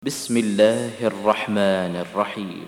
بسم الله الرحمن الرحيم.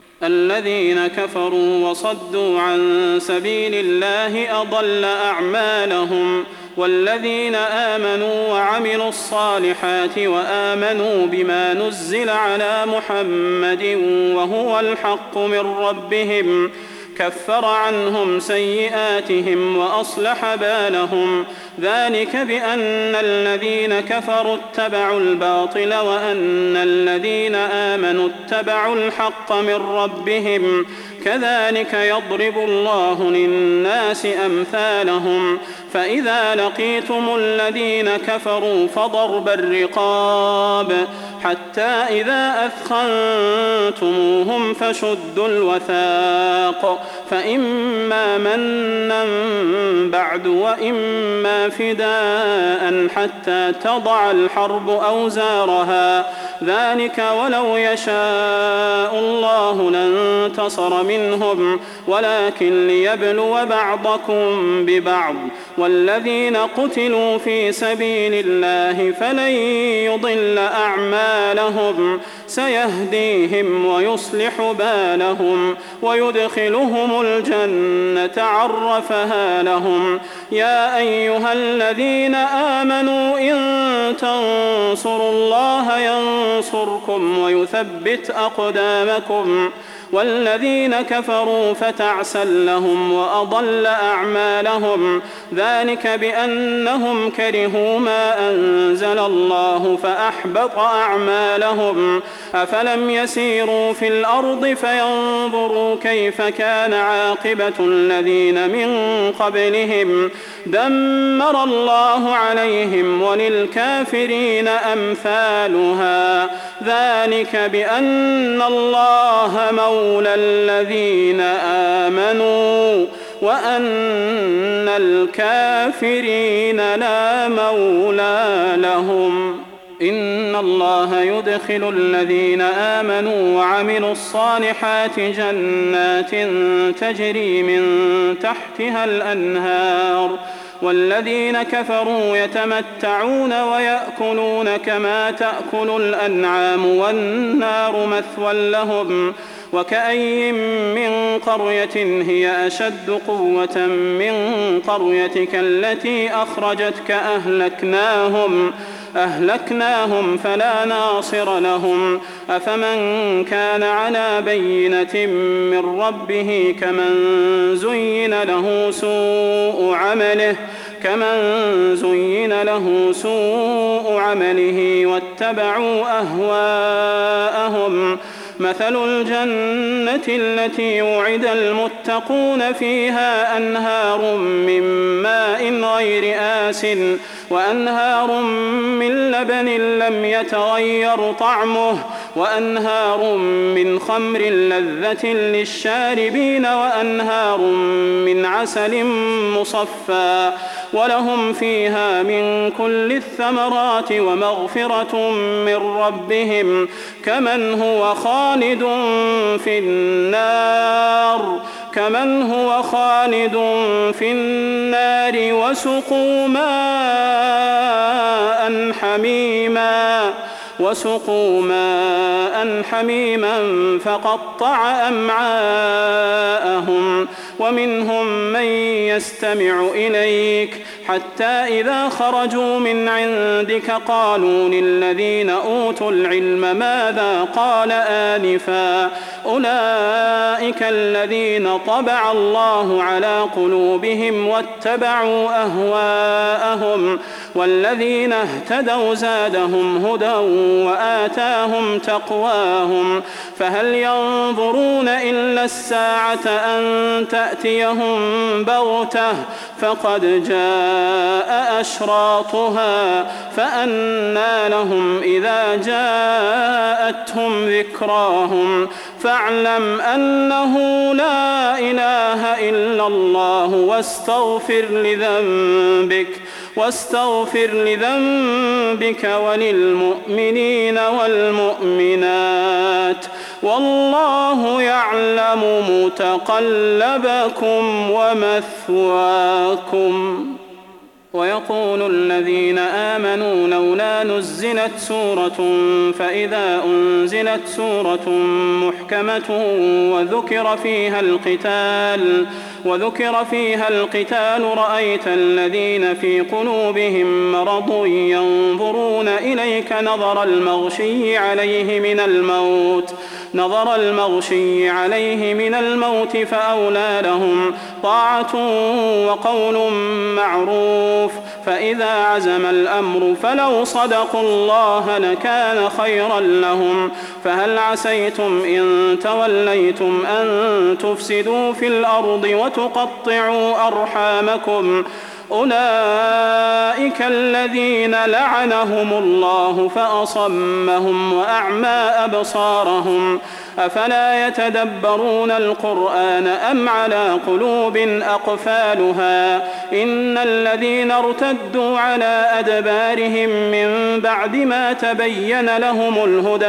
الذين كفروا وصدوا عن سبيل الله أضل أعمالهم، والذين آمنوا وعملوا الصالحات وآمنوا بما نزل على محمد وهو الحق من ربهم كفر عنهم سيئاتهم وأصلح بالهم. ذلك بأن الذين كفروا اتبعوا الباطل وأن الذين آمنوا اتبعوا الحق من ربهم. كذلك يضرب الله للناس أمثالهم. فإذا لقيتم الذين كفروا فضرب الرقاب حتى إذا أثخنتموهم فشدوا الوثاق، فإما منا بعد وإما فداء حتى تضع الحرب أوزارها. ذلك ولو يشاء الله لانتصر منهم، ولكن ليبلو بعضكم ببعض. والذين قتلوا في سبيل الله فلن يضل أعمالهم، سيهديهم ويصلح بالهم ويدخلهم الجنة عرفها لهم. يا أيها الذين آمنوا إن تنصروا الله ينصركم ويثبت أقدامكم. والذين كفروا فتعسا لهم وأضل أعمالهم. ذلك بأنهم كرهوا ما أنزل الله فأحبط أعمالهم. أفلم يسيروا في الأرض فينظروا كيف كان عاقبة الذين من قبلهم دمر الله عليهم وللكافرين أمثالها. ذلك بأن الله مولى الذين آمنوا وأن الكافرين لا مولى لهم. إن الله يدخل الذين آمنوا وعملوا الصالحات جنات تجري من تحتها الأنهار، والذين كفروا يتمتعون ويأكلون كما تأكل الأنعام والنار مثوى لهم. وكأي من قرية هي أشد قوة من قريتك التي أخرجتك أهلكناهم فلا ناصر لهم. أفمن كان على بينة من ربه كمن زين له سوء عمله واتبعوا أهواءهم. مثل الجنة التي وعد المتقون فيها أنهار من ماء غير آسٍ وأنهار من لبن لم يتغير طعمه وأنهار من خمر لذة للشاربين وأنهار من عسل مصفى ولهم فيها من كل الثمرات ومغفرة من ربهم كمن هو خالد في النار وسقوا ماء حميما فقطع أمعاءهم. ومنهم من يستمع إليك حتى إذا خرجوا من عندك قالوا للذين أوتوا العلم ماذا قال آنفا أولئك الذين طبع الله على قلوبهم واتبعوا أهواءهم. والذين اهتدوا زادهم هدى وآتاهم تقواهم. فهل ينظرون إلا الساعة أن تأتيهم بغتة فقد جاء أشراطها فأنى لهم إذا جاءتهم ذكراهم. فاعلم أنه لا إله إلا الله واستغفر لذنبك وللمؤمنين والمؤمنات والله يعلم متقلبكم ومثواكم. ويقول الذين آمنوا لولا نزلت سورة فإذا أنزلت سورة محكمة وذكر فيها القتال رأيت الذين في قلوبهم مرض ينظرون إليك نظر المغشي عليه من الموت فأولى لهم طاعة وقول معروف فإذا عزم الأمر فلو صدقوا الله لكان خيرا لهم فهل عسيتم إن توليتم أن تفسدوا في الأرض وتقطعوا أرحامكم أولئك الذين لعنهم الله فأصمهم وأعمى أبصارهم أفلا يتدبرون القرآن أم على قلوب أقفالها إن الذين ارتدوا على أدبارهم من بعد ما تبين لهم الهدى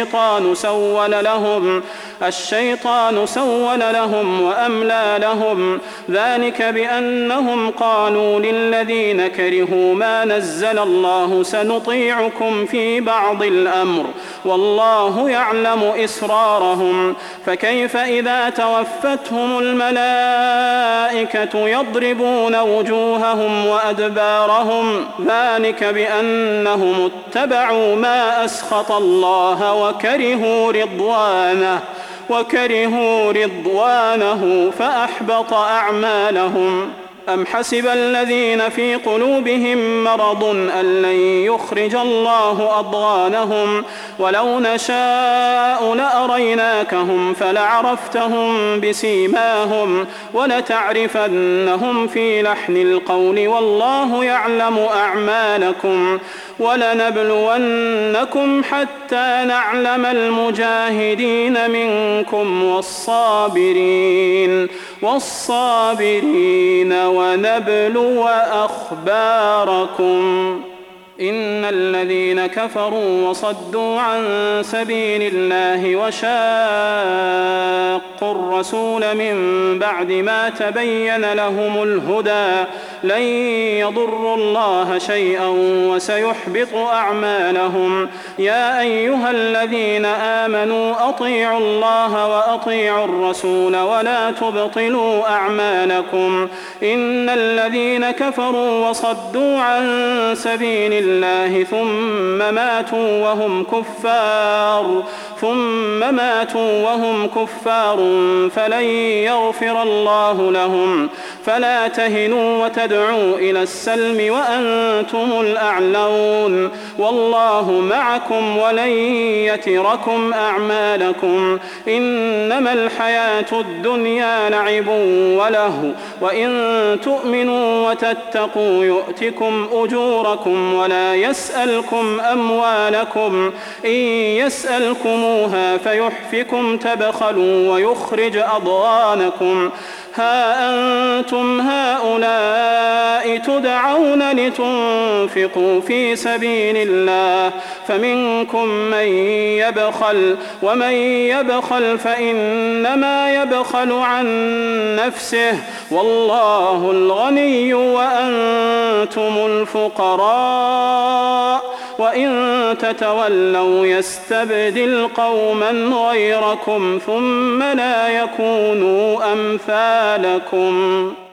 الشيطان سول لهم وأملى لهم ذلك بأنهم قالوا للذين كرهوا ما نزل الله سنطيعكم في بعض الأمر والله يعلم إسرارهم فكيف إذا توفتهم الملائكة يضربون وجوههم وأدبارهم ذلك بأنهم اتبعوا ما أسخط الله وكرهوا رضوانه فأحبط أعمالهم أم حسب الذين في قلوبهم مرض أن لن يخرج الله أضغانهم ولو نشاء لأريناكهم فلعرفتهم بسيماهم ولتعرفنهم في لحن القول والله يعلم أعمالكم ولنبلونكم حتى نعلم المجاهدين منكم والصابرين ونبلو أخباركم إن الذين كفروا وصدوا عن سبيل الله وشاقوا الرسول من بعد ما تبين لهم الهدى لن يضروا الله شيئا وسيحبط أعمالهم يا أيها الذين آمنوا أطيعوا الله وأطيعوا الرسول ولا تبطلوا أعمالكم إن الذين كفروا وصدوا عن سبيل الله ثم ماتوا وهم كفار فلن يغفر الله لهم فلا تهنوا وتدعوا إلى السلم وأنتم الأعلون والله معكم ولن يتركم أعمالكم إنما الحياة الدنيا لعب ولهو وإن تؤمنوا وتتقوا يؤتكم أجوركم ولا يسألكم أموالكم إن يسألكموها فيحفكم تبخلوا ويخرج أضغانكم ها أنتم هؤلاء تدعون لتنفقوا في سبيل الله فمنكم من يبخل ومن يبخل فإنما يبخل عن نفسه والله الغني وأنتم الفقراء وإن تتولوا يستبدل قوما غيركم ثم لا يكونوا أمثالكم